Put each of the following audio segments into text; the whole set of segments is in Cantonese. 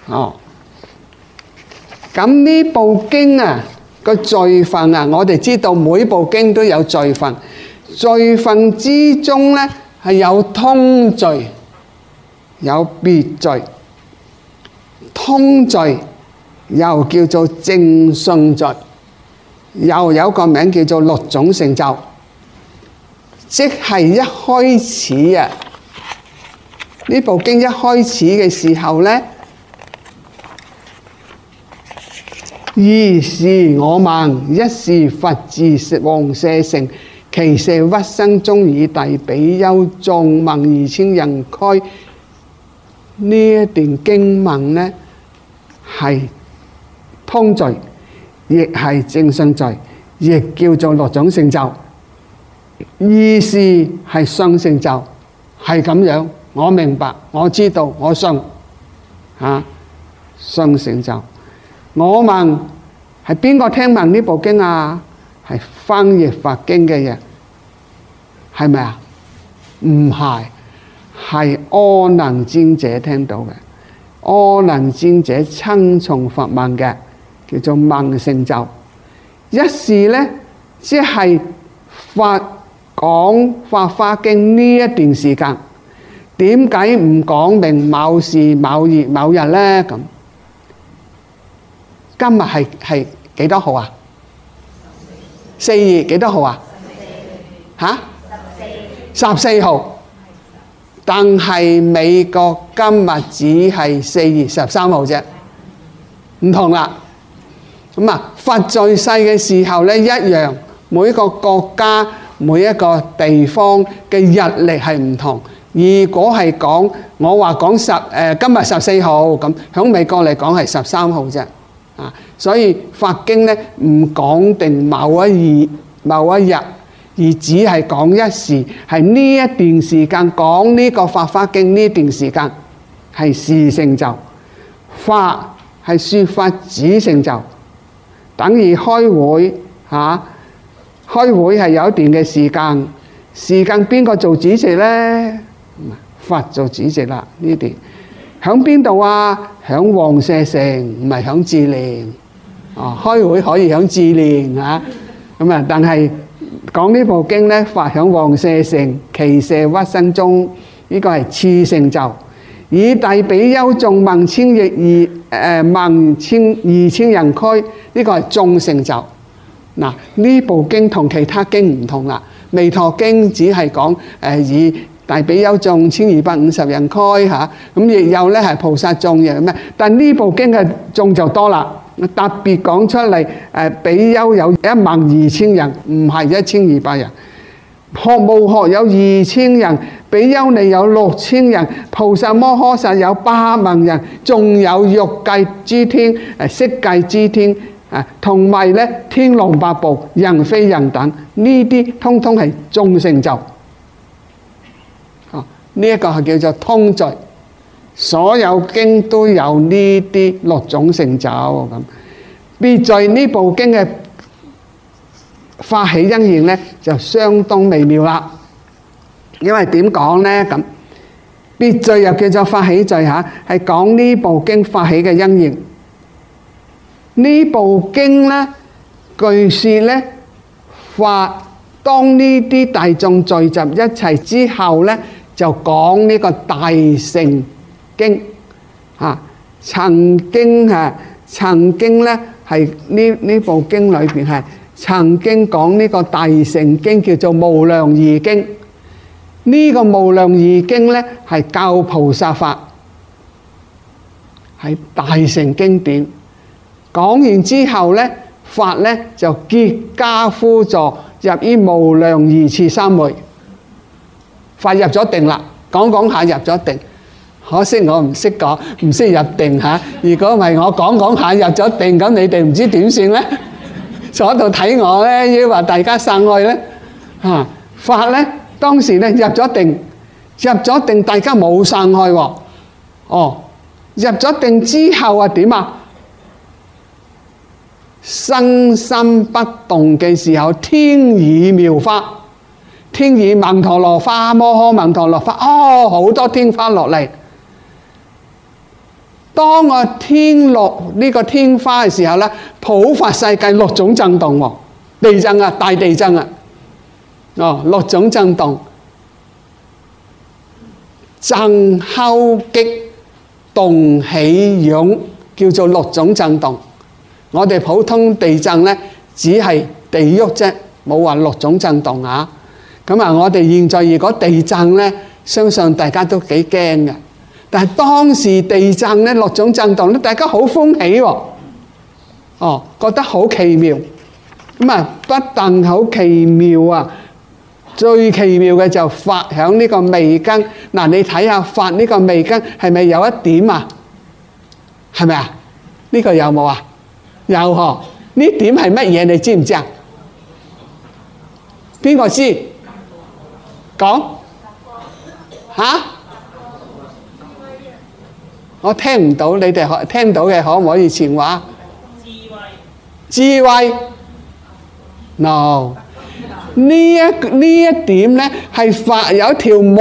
哦，咁呢部經啊個罪分啊，我哋知道每部經都有罪分，罪分之中呢係有通罪，有別罪。通罪又叫做正信罪，又有個名叫做律種成就，即係一開始啊，呢部經一開始嘅時候呢，二是我聞，一是佛自王舍城，其舍屈生中以大比丘眾問2000人俱。呢一段經文呢係通罪，亦係正信罪，亦叫做律種成就。二是係信成就，係咁樣。我明白，我知道，我信嚇，信成就。我問係邊個聽聞呢部經啊？係翻譯佛經嘅人，係咪啊？唔係，係阿難尊者聽到嘅。阿難尊者親從佛問嘅，叫做聞成就。一是呢，即係佛講法華經呢一段時間，點解唔講明某時某月某日呢？咁今日係幾多號啊？4月幾多號啊？嚇？14號。但係美國今日只係4月13號啫，唔同啦。咁啊，佛在世嘅時候呢，一樣，每個國家每一個地方嘅日曆係唔同。如果係講我話講今日14號咁，響美國嚟講係13號啫。啊，所以佛經呢唔講定某一日，而只係講一時，係呢一段時間講呢個法華經呢段時間係事成就，法係說法子成就，等於開會嚇。開會係有一段嘅時間邊個做主席呢？佛做主席啦。呢段響邊度啊？響王舍城，唔係響志蓮。哦，開會可以響志蓮嚇，咁啊，但係講呢部經呢，佛響王舍城，其舍屈生中，呢個係次成就。以大比丘眾問2000人俱，呢個係眾成就。嗱，呢部經同其他經唔同啦。彌陀經只係講以大比丘眾1250人俱嚇，咁亦有咧係菩薩眾嘅咩？但呢部經嘅眾就多啦，特別講出嚟比丘有12000人，唔係1200人。學無學有2000人，比丘尼有6000人，菩薩摩訶薩有8萬人，仲有欲界諸天、色界諸天，同埋咧天龍八部、人非人等，呢啲通通係眾成就。呢一個係叫做通罪，所有經都有呢啲6種成就咁。別罪呢部經嘅發起因緣呢，就相當微妙啦。因為點講呢？咁別罪又叫做發起罪嚇，係講呢部經發起嘅因緣。呢部經呢，據說呢，法當呢啲大眾聚集一齊之後呢，就講呢個大乘經嚇。曾經呢係呢部經裏邊係曾經講呢個大乘經叫做無量義經。呢個無量義經呢係教菩薩法，係大乘經典。講完之後呢，法呢就結跏趺坐入於無量義次三昧。法入咗定啦，講下入咗定。可惜我唔識講，唔識入定嚇。如果唔係我講下入咗定，咁你哋唔知點算呢？坐喺度睇我呢，要話大家散愛呢嚇。法呢當時呢入咗定，大家冇散愛喎。哦，入咗定之後啊點啊？身心不動嘅時候，天雨妙花，天雨曼陀羅花、摩訶曼陀羅花，好多天花落嚟。 當我天落呢個天花嘅時候咧，普法世界六種震動喎，地震啊，大地震啊，六種震動，震敲擊動起湧，叫做六種震動。我哋普通地震咧，只係地喐啫，冇話六種震動啊。咁啊，我哋現在如果地震咧，相信大家都幾驚嘅。但係當時地震咧，六種震動咧，大家好歡喜喎，覺得好奇妙。咁啊，不但好奇妙啊，最奇妙嘅就發響呢個眉根。嗱，你睇下發呢個眉根係咪有一點啊？係咪啊？呢個有冇啊？有嗬。呢點係乜嘢？你知唔知啊？邊個知？講嚇？我聽唔到，你哋聽到嘅可唔可以前話？智慧 ？No， 呢一點咧係發有一條毛，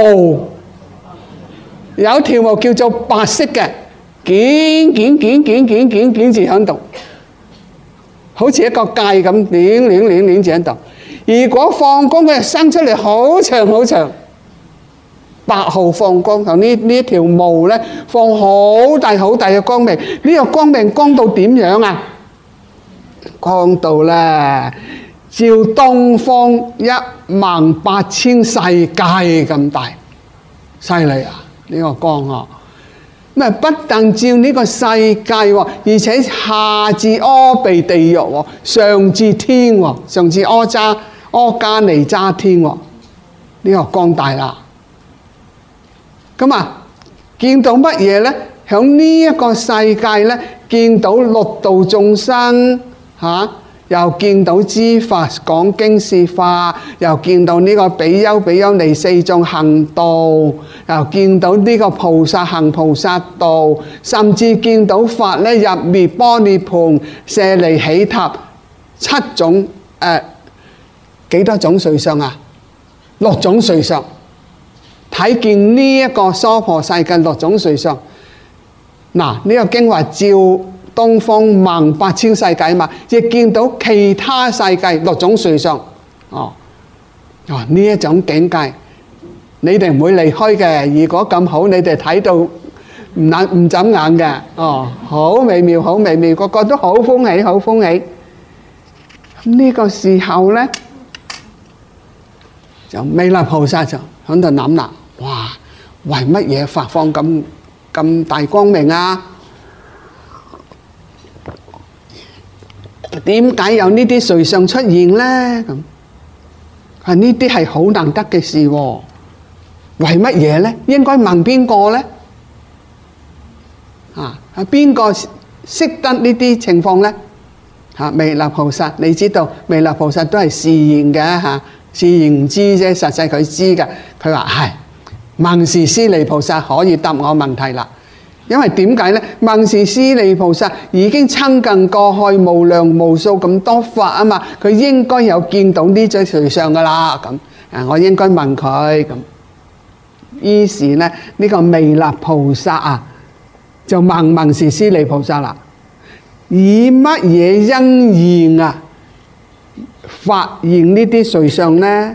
有一條毛叫做白色嘅，捲住喺度，好似一個戒咁，攣住喺度。如果放光，佢就生出嚟好長好長。8號放光，由呢條毛咧放好大好大嘅光明。呢個光明光到點樣啊？光到咧照東方18000世界咁大，犀利啊！呢個光啊，咁啊不但照呢個世界喎，而且下至阿鼻地獄喎，上至天喎，上至阿迦尼吒天喎，呢個光大啦。咁啊，見到乜嘢咧？響呢一個世界咧，見到六道眾生嚇，又見到知法講經説法，又見到呢個比丘比丘尼四眾行道，又見到呢個菩薩行菩薩道，甚至見到法咧入滅般涅槃、舍離起塔7種幾多種瑞相啊？6種瑞相。睇見呢一個娑婆世界6種瑞相。嗱，呢個經話照東方18000世界嘛，亦見到其他世界6種瑞相。呢一種境界，你哋唔會離開嘅。如果咁好，你哋睇到唔眨眼嘅。好美妙，好美妙，個個都好歡喜，好歡喜。呢個時候咧，就彌勒菩薩就喺度諗啦。哇！為乜嘢發放咁大光明啊？點解有呢啲瑞相出現咧？咁係呢啲係好難得嘅事喎。為乜嘢咧？應該問邊個咧？係邊個識得呢啲情況咧？彌勒菩薩，你知道彌勒菩薩都係示現嘅嚇，示現唔知啫，實際佢知嘅。佢話係。文殊師利菩薩可以答我問題啦，因為點解咧？文殊師利菩薩已經親近過去無量無數咁多法啊嘛，佢應該有見到呢種瑞相噶啦。咁我應該問佢咁。於是咧，呢個彌勒菩薩啊，就問文殊師利菩薩啦：以乜嘢因緣啊，發現呢啲瑞相咧？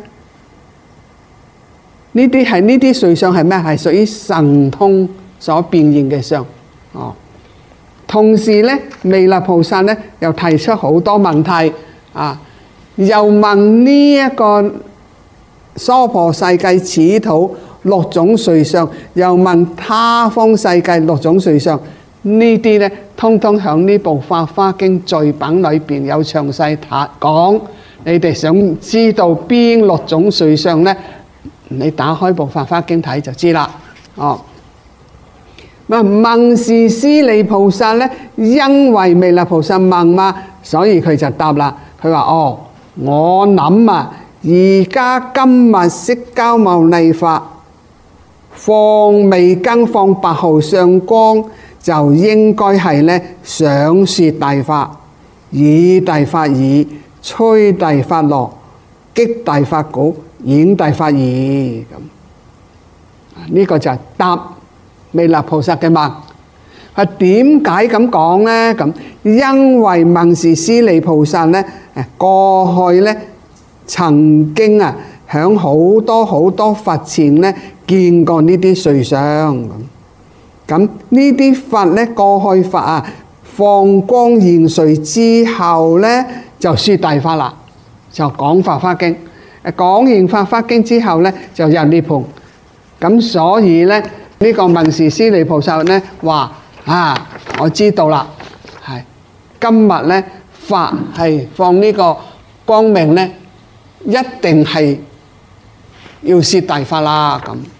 呢啲瑞相係咩？係屬於神通所變現嘅相。同時咧，彌勒菩薩咧又提出好多問題啊，又問呢一個娑婆世界此土6種瑞相，又問他方世界6種瑞相。呢啲咧，通通響呢部《法華經》序品裏邊有詳細講。你哋想知道邊6種瑞相咧？你打開部《法華經》睇就知啦。文殊師利菩薩咧，因為彌勒菩薩問嘛，所以佢就答啦。佢話：我諗啊，而家今日釋迦牟尼佛放眉根放8號相光，就應該係咧想說大法，以大法耳，吹大法樂，擊大法鼓，演大法義。咁呢個就係答彌勒菩薩嘅問。 點解咁講呢？咁因為文殊師利菩薩呢，過去呢曾經響好多好多佛前呢見過呢啲瑞相咁呢啲佛呢，過去佛放光現瑞之後呢，就說大法啦，就講法華經。講完法華經之後呢，就入涅槃。咁所以呢，呢個文殊師利菩薩呢話我知道啦，係今日呢法係放呢個光明呢，一定係要說大法啦。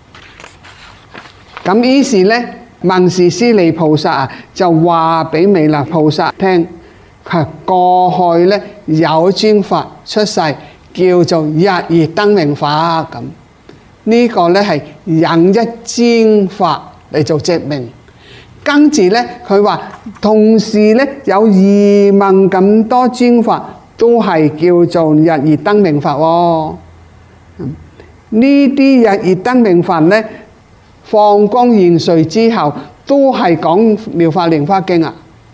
咁於是呢，文殊師利菩薩就話俾彌勒菩薩聽，佢過去呢有尊佛出世，叫做日月燈明法。咁呢個呢係引一尊佛嚟做證明。跟住呢，佢話同時呢有2萬咁多尊佛都係叫做日月燈明法喎。呢啲日月燈明法呢，放光現瑞之後都係講妙法蓮華經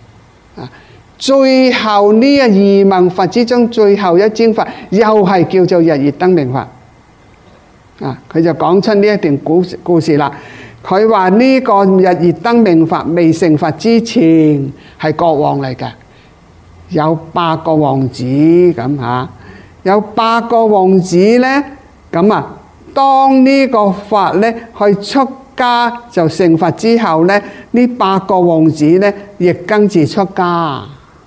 最後呢2萬佛之中最後一尊佛又係叫做日月燈明法。佢就講出呢一段故事啦。佢話呢個日月燈明法未成佛之前係國王嚟嘅，有8個王子咁有8個王子呢。咁當呢個佛呢去出家就成佛之後呢，呢8個王子呢亦跟住出家，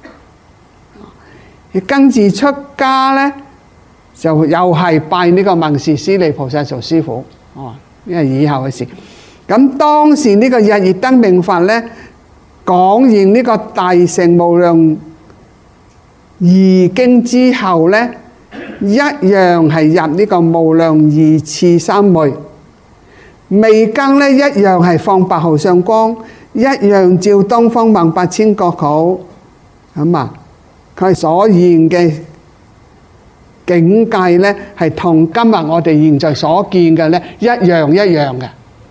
亦跟住出家呢，就又係拜呢個文殊師利菩薩做師父。因為以後嘅事。咁當時呢個日月燈明法呢，講完呢個大乘無量義經之後呢，一樣係入呢個無量義次三昧。未更呢，一樣係放8號上光，一樣照東方18000國土。佢所現嘅境界呢，係同今日我哋現在所見嘅呢一樣嘅。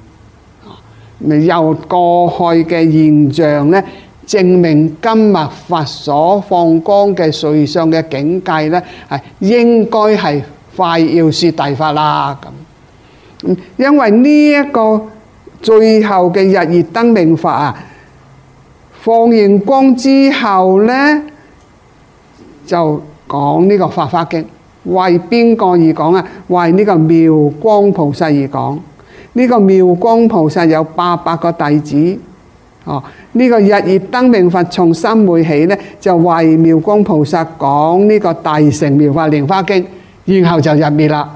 由過去嘅現象呢，證明今日佛所放光嘅瑞相嘅境界呢，係應該係快要說大法啦。因為呢一個最後嘅日月燈明法放完光之後呢，就講呢個法華經。為邊個而講為呢個妙光菩薩而講。呢個妙光菩薩有800個弟子。呢個日月燈明法從三昧起呢，就為妙光菩薩講呢個大乘妙法蓮華經，然後就入滅啦。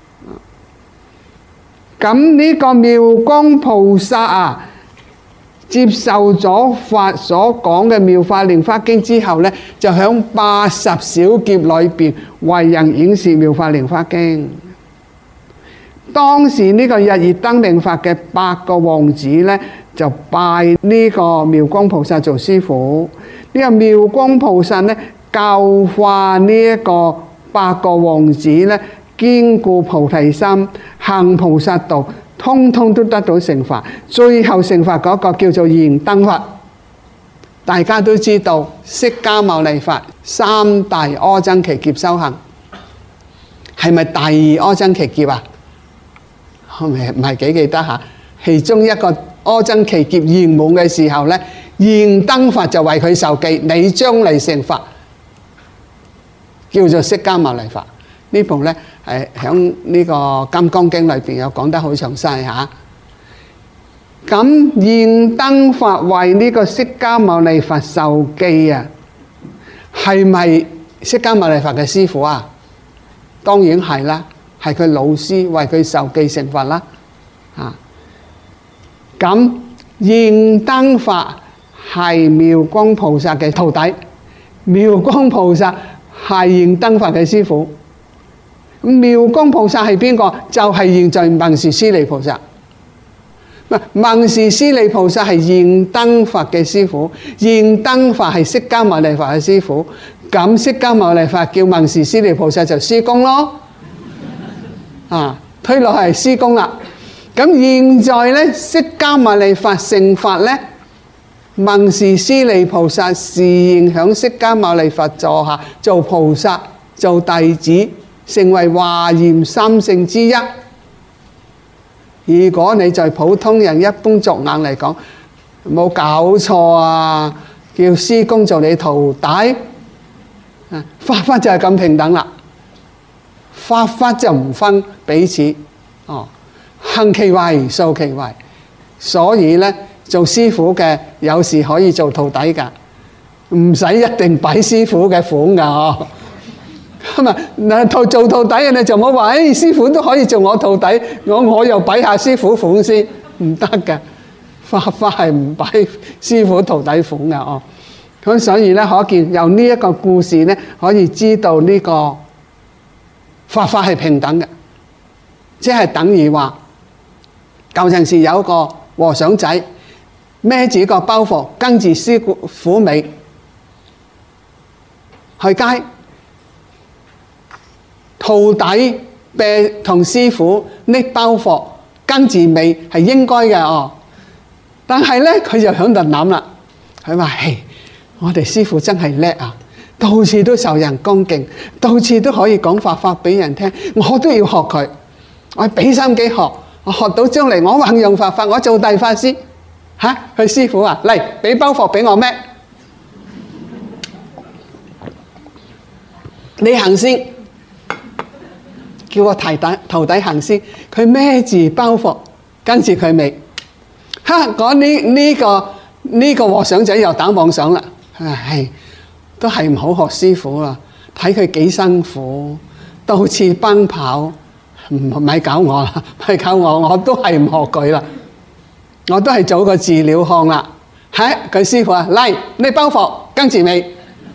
咁呢個妙光菩薩接受咗佛所講嘅妙法蓮華經之後呢，就響80小劫裏邊為人演示妙法蓮華經。當時呢個日月燈明法嘅8個王子呢，就拜呢個妙光菩薩做師父。呢個妙光菩薩呢，教化呢一個8個王子呢，堅固菩提心，行菩薩道，通通都得到成佛。最後成佛嗰個叫做燃燈佛。大家都知道釋迦牟尼佛3大阿僧祇劫修行，係咪第2阿僧祇劫唔係幾記得其中一個阿僧祇劫圓滿嘅時候呢，燃燈佛就為佢授記，你將嚟成佛，叫做釋迦牟尼佛。呢部呢係喺呢個《金剛經》裏邊有講得好詳細咁燃燈佛為呢個釋迦牟尼佛授記係咪釋迦牟尼佛嘅師父當然係啦，係佢老師為佢授記成佛啦。咁燃燈佛係妙光菩薩嘅徒弟，妙光菩薩係燃燈佛嘅師父。妙光菩薩係邊個？就係現在文殊師利菩薩。文殊師利菩薩係燃燈佛嘅師父，燃燈佛係釋迦牟尼佛嘅師父。咁釋迦牟尼佛叫文殊師利菩薩就師公咯。推落係師公啦。咁現在呢，釋迦牟尼佛成佛呢， 問事師利菩薩示現響釋迦牟尼佛座下做菩薩做弟子，成為華嚴三聖之一。如果你在普通人一般俗眼嚟講，冇搞錯啊！叫師公做你徒弟，法法就係咁平等啦。法法就唔分彼此，行其為，素其為。所以呢，做師傅嘅有時可以做徒弟㗎，唔使一定擺師傅嘅款㗎。咁啊，做徒弟嘅你就冇話，師傅都可以做我徒弟，我又擺下師傅款先，唔得㗎。法法係唔擺師傅徒弟款㗎。咁所以呢，可見由呢一個故事呢，可以知道呢個法法係平等嘅，即係等於話舊陣時有一個和尚仔孭住個包袱，跟住師傅尾去街，徒弟同師傅拎包袱跟住尾係應該嘅。但係呢，佢就喺度諗啦，佢話：嘿，我哋師傅真係叻啊！到處都受人恭敬，到處都可以講法法俾人聽，我都要學佢，我俾心機學，我學到將嚟我運用法法，我做大法師。佢師傅話：嚟，俾包袱俾我孭，你行先，叫我徒弟行先，佢孭住包袱跟住佢尾。講呢個和尚仔又打妄想啦，係都係唔好學師傅啦，睇佢幾辛苦，到處奔跑，唔咪搞我啦，咪搞我都係唔學佢啦，我都係做個飼料漢啦。佢師傅話：嚟，你包袱跟住尾。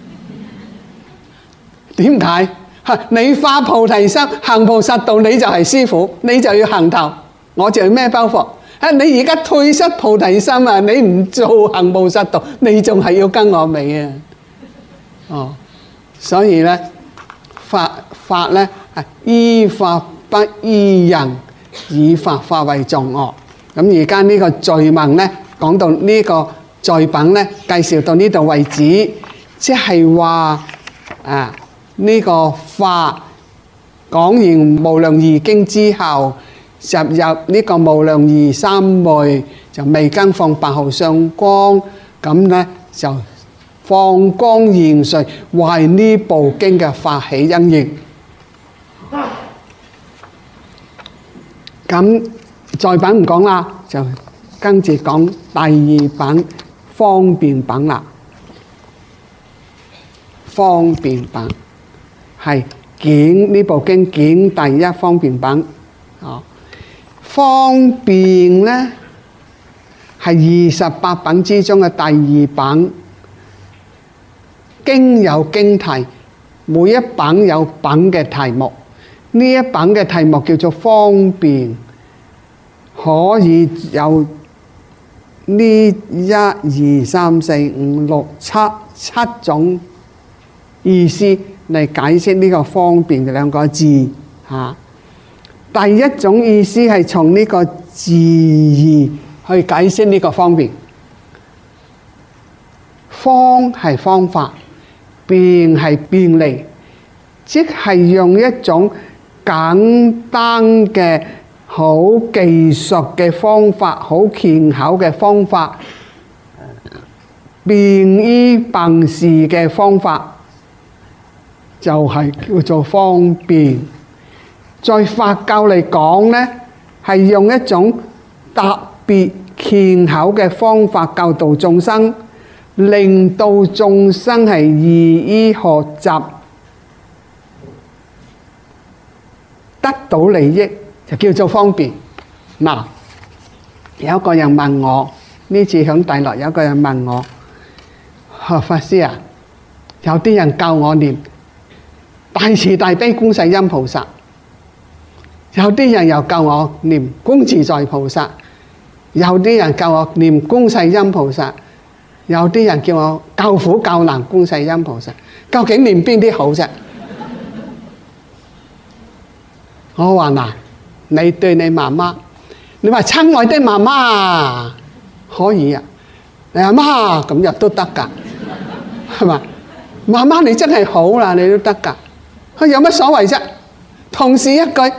點解？你發菩提心行菩薩道，你就係師傅，你就要行頭，我就要孭包袱。你而家退失菩提心啊！你唔做行菩薩道，你仲係要跟我尾啊！所以呢，法呢係依法不依人，以法化為眾惡。咁而家呢個序文呢，講到呢個序品呢，介紹到呢度為止，即係話呢個法講完無量義經之後，入呢個無量義三昧，就未更放8號相光，咁呢就放光現瑞，為呢部經嘅發起因緣。咁再品唔講啦，就跟住講第二品方便品啦。方便品係經呢部經卷第一方便品。方便呢係28品之中嘅第二品。經有經題，每一品有品嘅題目。呢一品嘅題目叫做方便，可以有呢1、2、3、4、5、6、7種意思嚟解釋呢個方便嘅兩個字嚇。第一種意思係從呢個字義去解釋呢個方便。方係方法，便係便利，即係用一種簡單嘅好技術嘅方法，好巧巧嘅方法，便於辦事嘅方法，就係叫做方便。在法教嚟講呢，係用一種特別巧巧嘅方法教導眾生，令到眾生係易於學習，得到利益，就叫做方便。嗱，有一個人問我，呢次響大陸有個人問我，法師啊，有啲人教我念大慈大悲觀世音菩薩，有啲人又教我念觀自在菩薩，有啲人教我念觀世音菩薩，有啲人叫我救苦救難觀世音菩薩，究竟念邊啲好啫？我話嗱，你對你媽媽，你話親愛的媽媽可以啊， 你阿媽咁又都得㗎，係嘛？媽媽你真係好啦，你都得㗎。佢有乜所謂啫？同事一句，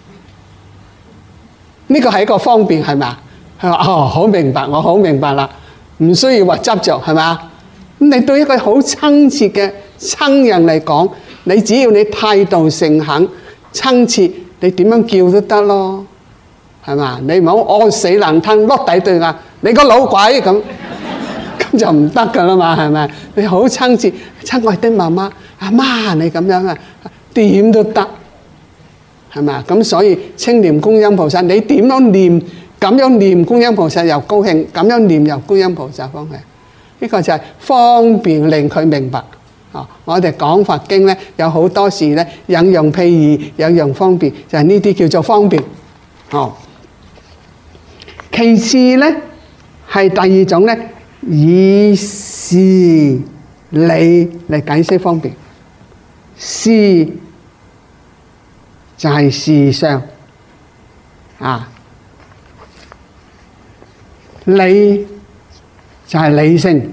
呢個係一個方便係咪？佢話哦，好明白，我好明白啦，唔需要話執着係嘛？咁你對一個好親切嘅親人嚟講，你只要你態度誠懇、親切，你點樣叫都得咯，係嘛？你唔好餓死爛吞碌底對呀，你個老鬼咁就唔得㗎啦嘛，係咪？你好親切，親愛的媽媽，阿媽你咁樣啊，點都得，係咪？咁所以稱念觀音菩薩，你點樣念，咁樣念觀音菩薩又高興，咁樣念又觀音菩薩方向。呢個就係方便令佢明白。我哋講佛經咧，有好多時咧引用譬喻，引用方便，就係呢啲叫做方便。其次咧係第二種咧，以事理嚟解釋方便。事就係事相理就係理性，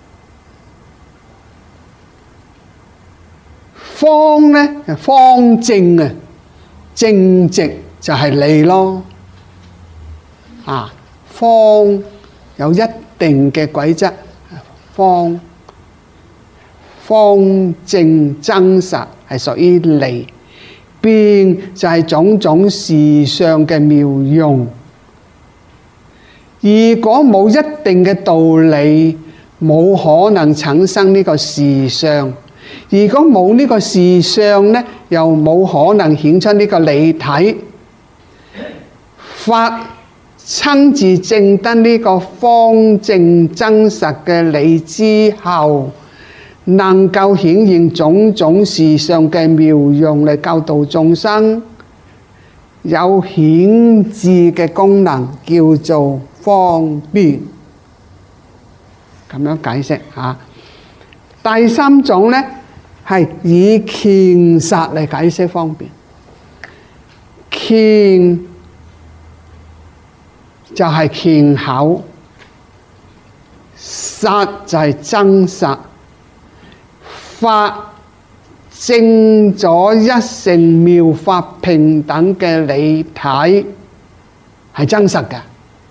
方咧就方正啊，正直就係理咯。方有一定嘅軌則，方正真實係屬於理，變就係種種事相嘅妙用。如果冇一定嘅道理，冇可能產生呢個事相。如果冇呢個事相呢，又冇可能顯出呢個理體。佛親自證得呢個方正真實嘅理之後，能夠顯現種種事相嘅妙用嚟教導眾生，有顯智嘅功能，叫做方便。咁樣解釋嚇。第三種呢，係以篆實嚟解釋方便。篆就係篆口，實就係真實。法證咗一乘妙法平等嘅理體係真實嘅，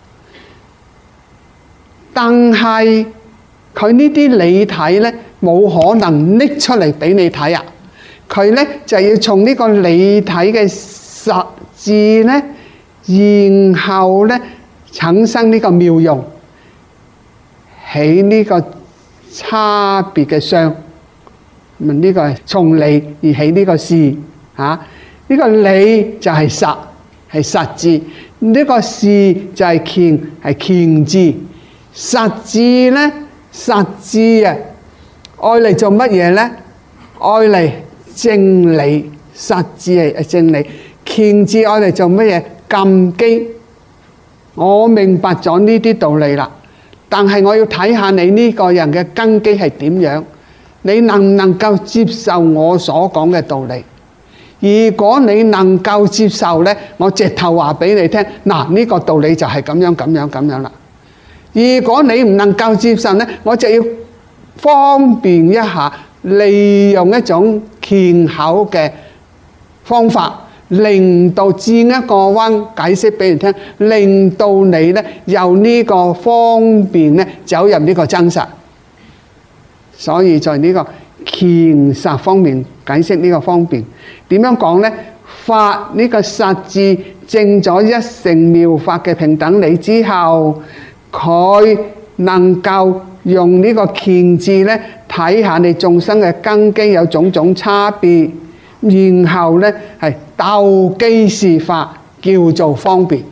但係佢呢啲理體呢，冇可能拎出嚟俾你睇啊！佢呢就要從呢個理體嘅實質呢，然後呢產生呢個妙用，起呢個差別嘅相。呢個係從理而起呢個事呢個理就係實，係實質；呢個事就係篆，係篆字。實質呢，實質啊，愛嚟做乜嘢呢？愛嚟正理，實質係正理。篆字愛嚟做乜嘢？禁機。我明白咗呢啲道理啦，但係我要睇下你呢個人嘅根基係點樣。你能唔能夠接受我所講嘅道理？如果你能夠接受呢，我直頭話俾你聽，嗱，呢個道理就係咁樣咁樣咁樣啦。如果你唔能夠接受呢，我就要方便一下，利用一種篆口嘅方法，令到轉一個彎解釋俾人聽，令到你呢由呢個方便呢走入呢個真實。所以在呢個篆實方面解釋呢個方便，點樣講呢？法呢個實質證咗一乘妙法嘅平等理之後，佢能夠用呢個篆字呢睇下你眾生嘅根基有種種差別，然後呢係鬥機示法，叫做方便。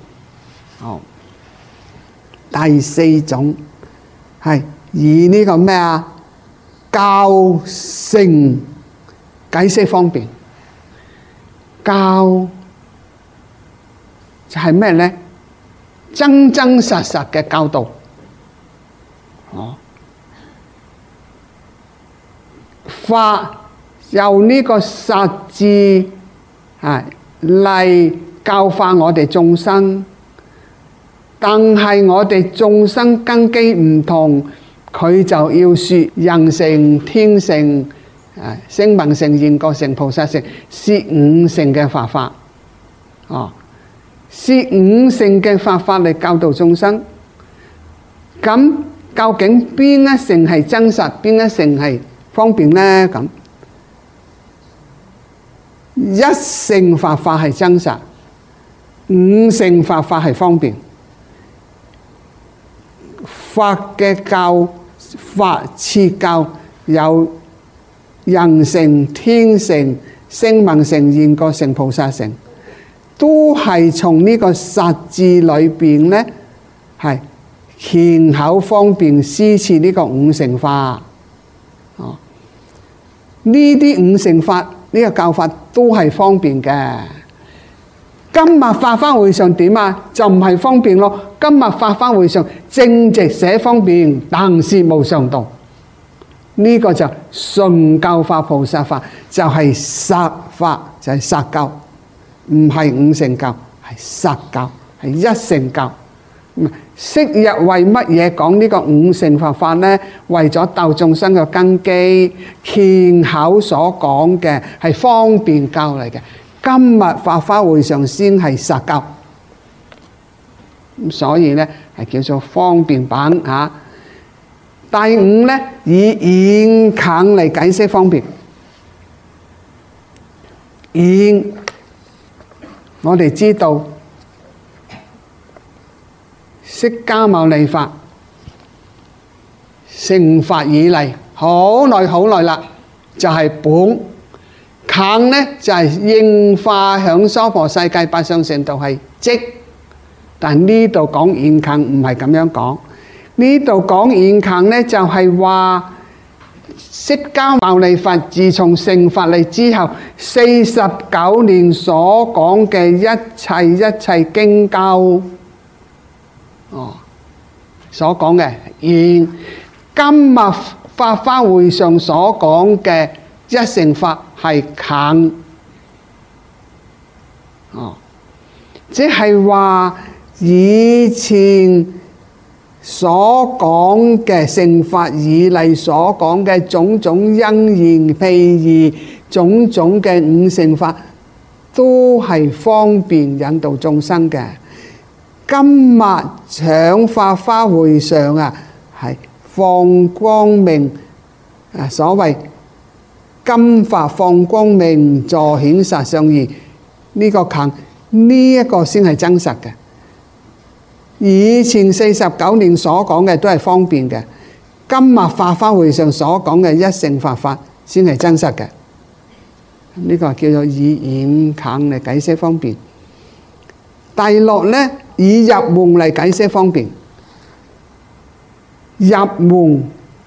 第四種係以呢個咩啊？教乘解釋方便。教就係咩呢？真真實實嘅教導。法由呢個實質嚟教化我哋眾生， 但係我哋眾生根基唔同，佢就要説人乘、天乘、聲聞乘、緣覺乘、菩薩乘，説五乘嘅法法。説五乘嘅法法嚟教導眾生。咁究竟邊一乘係真實，邊一乘係方便呢？咁一乘法法係真實，五乘法法係方便。法嘅教法設教有人乘、天乘、聲聞乘、緣覺乘、菩薩乘，都係從呢個實字裏邊呢，係虔口方便施設呢個五乘法。呢啲五乘法呢個教法都係方便嘅。今日法華會上點啊？就唔係方便咯。今日法華會上正直寫方便，但是無上道。呢個就純教法菩薩法，就係實法，就係實教，唔係五乘教，係實教，係一乘教。昔日為乜嘢講呢個五乘法法呢？為咗度眾生嘅根基，虔口所講嘅係方便教嚟嘅。今日法華會上先係實教，所以呢係叫做方便版嚇。第五呢，以演近嚟解釋方便。演，我哋知道釋迦牟尼佛成佛以嚟好耐好耐啦，就係本。近呢就係應化響娑婆世界八相成道係即，但呢度講現近唔係咁樣講。呢度講現近呢就係話釋迦牟尼佛自從成佛嚟之後49年所講嘅一切經教，所講嘅現今日法華會上所講嘅一乘法係近，即係話以前所講嘅成佛以嚟所講嘅種種因緣譬喻，種種嘅五乘法都係方便引導眾生嘅。今日響法華會上啊，係放光明啊，所謂金法放光明，助顯實相義。呢個近，呢一個先係真實嘅。以前49年所講嘅都係方便嘅，今日法華會上所講嘅一乘法法先係真實嘅。呢個叫做以演近嚟解釋方便。第六呢，以入門嚟解釋方便。入門，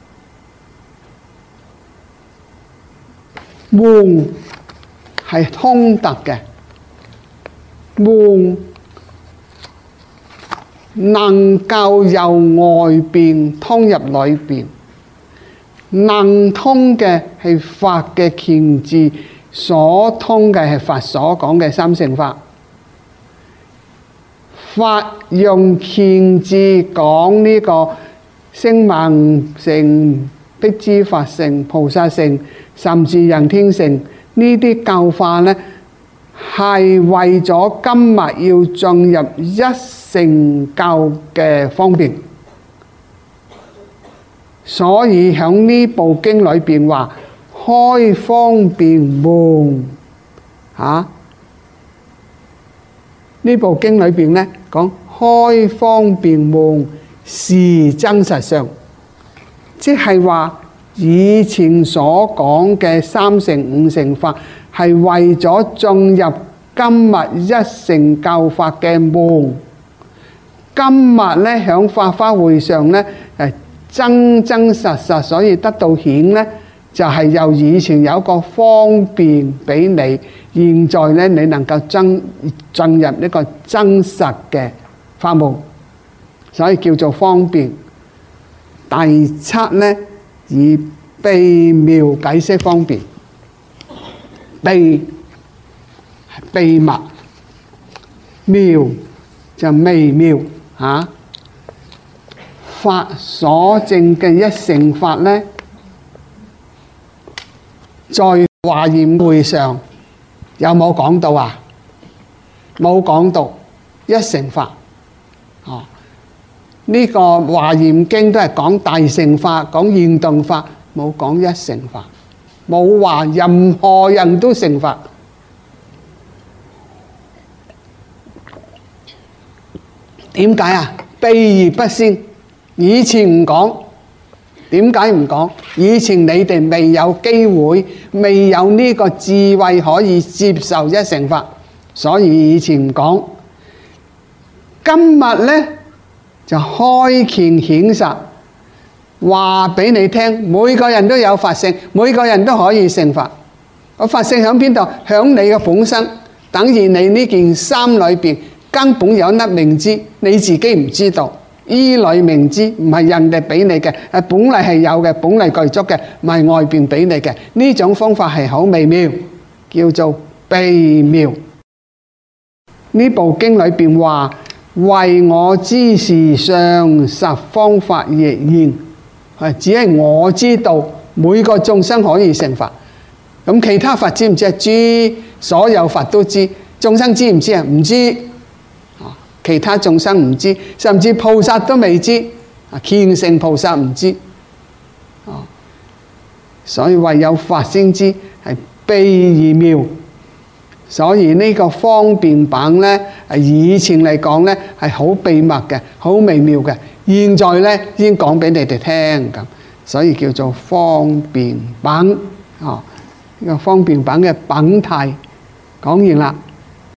門係通達嘅，門能夠由外邊通入裏邊，能通嘅係法嘅權智，所通嘅係法所講嘅三乘法。法用權智講呢個聲聞乘、辟支佛乘、菩薩乘，甚至人天乘，呢啲教法呢，係為咗今日要進入一乘教嘅方便，所以喺呢部經裏邊話開方便門嚇。呢部經裏邊呢講開方便門是真實相，即係話以前所講嘅三乘五乘法係為咗進入今日一乘教法嘅門。今日呢響法華會上呢真真實實，所以得到顯呢就係由以前有個方便俾你，現在呢你能夠進入呢個真實嘅法門，所以叫做方便。第七呢，以秘妙解釋方便。秘係秘密，妙就微妙法所證嘅一乘法呢，在華嚴會上有冇講到啊？冇講到一乘法。呢個華嚴經都係講大乘法，講現動法，冇講一乘法，冇話任何人都成法。點解啊？秘而不先，以前唔講。點解唔講？以前你哋未有機會，未有呢個智慧可以接受一乘法，所以以前唔講。今日呢就開權顯實，話俾你聽，每個人都有法性，每個人都可以成法。個法性喺邊度？喺你嘅本身，等於你呢件衫裏邊根本有粒明珠，你自己唔知道。依類明珠唔係人哋俾你嘅，係本嚟係有嘅，本嚟具足嘅，唔係外邊俾你嘅。呢種方法係好微妙，叫做秘妙。呢部經裏邊話，為我知事上十方法亦然，係只係我知道每個眾生可以成法。咁其他法知唔知啊？知，所有法都知。眾生知唔知啊？唔知。其他眾生唔知，甚至菩薩都未知。虔誠菩薩唔知。所以唯有法先知，係秘而妙。所以呢個方便品呢，以前嚟講呢係好秘密嘅，好微妙嘅。現在呢已經講俾你哋聽咁，所以叫做方便品。呢個方便品嘅品態講完啦。